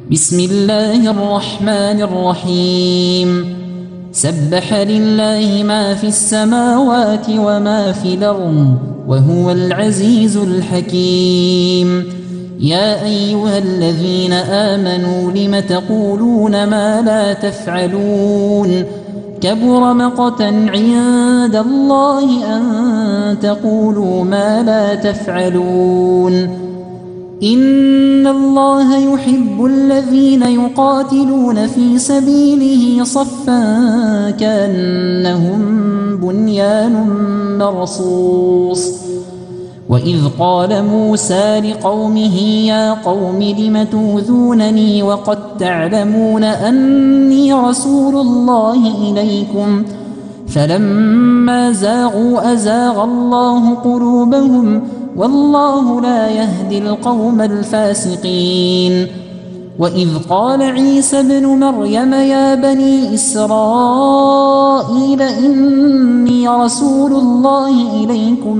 بسم الله الرحمن الرحيم سبح لله ما في السماوات وما في الأرض وهو العزيز الحكيم. يا أيها الذين آمنوا لم تقولون ما لا تفعلون كبر مقتا عند الله أن تقولوا ما لا تفعلون. إن الله يحب الذين يقاتلون في سبيله صفا كأنهم بنيان مرصوص. وإذ قال موسى لقومه يا قوم لم تؤذونني وقد تعلمون أني رسول الله إليكم فلما زاغوا أزاغ الله قلوبهم والله لا يهدي القوم الفاسقين. وإذ قال عيسى ابن مريم يا بني إسرائيل إني رسول الله إليكم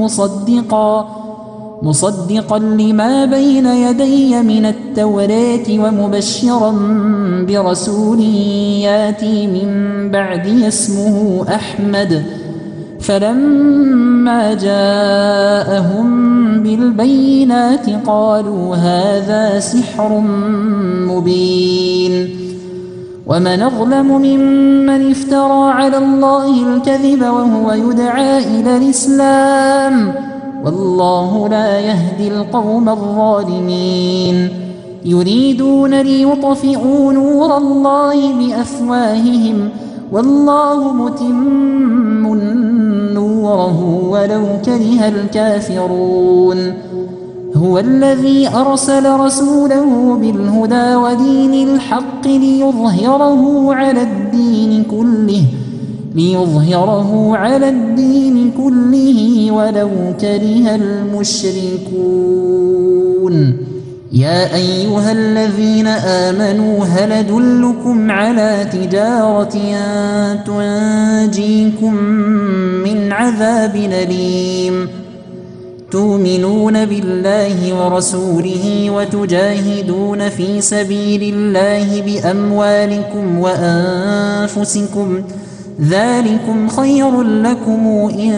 مصدقا لما بين يدي من التوراة ومبشرا برسول ياتي من بعدي اسمه أحمد. فلما جاءهم بالبينات قالوا هذا سحر مبين. ومن أظلم ممن افترى على الله الكذب وهو يدعى إلى الإسلام والله لا يهدي القوم الظالمين. يريدون ليطفئوا نور الله بأفواههم والله متم نوره ولو كره الكافرون. هو الذي أرسل رسوله بالهدى ودين الحق ليظهره على الدين كله ولو كره المشركون. يا أيها الذين آمنوا هل أدلكم على تجارة تنجيكم من عذاب أليم تؤمنون بالله ورسوله وتجاهدون في سبيل الله بأموالكم وأنفسكم ذلكم خير لكم إن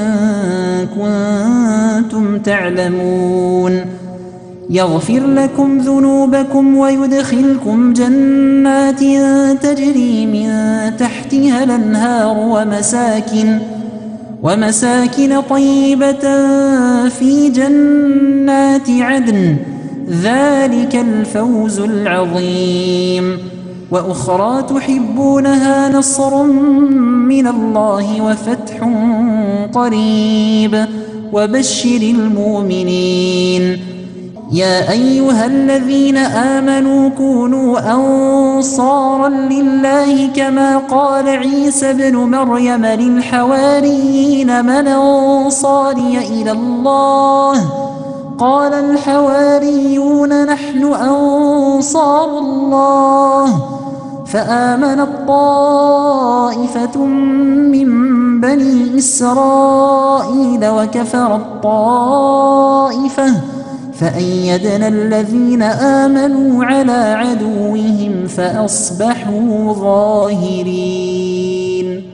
كنتم تعلمون. يغفر لكم ذنوبكم ويدخلكم جنات تجري من تحتها الأنهار ومساكن طيبة في جنات عدن ذلك الفوز العظيم. وأخرى تحبونها نصر من الله وفتح قريب وبشر المؤمنين. يا أيها الذين آمنوا كونوا أنصارا لله كما قال عيسى ابن مريم للحواريين من أنصاري إلى الله قال الحواريون نحن أنصار الله. فآمنت طائفة من بني إسرائيل وكفرت طائفة فأيدنا الذين آمنوا على عدوهم فأصبحوا ظاهرين.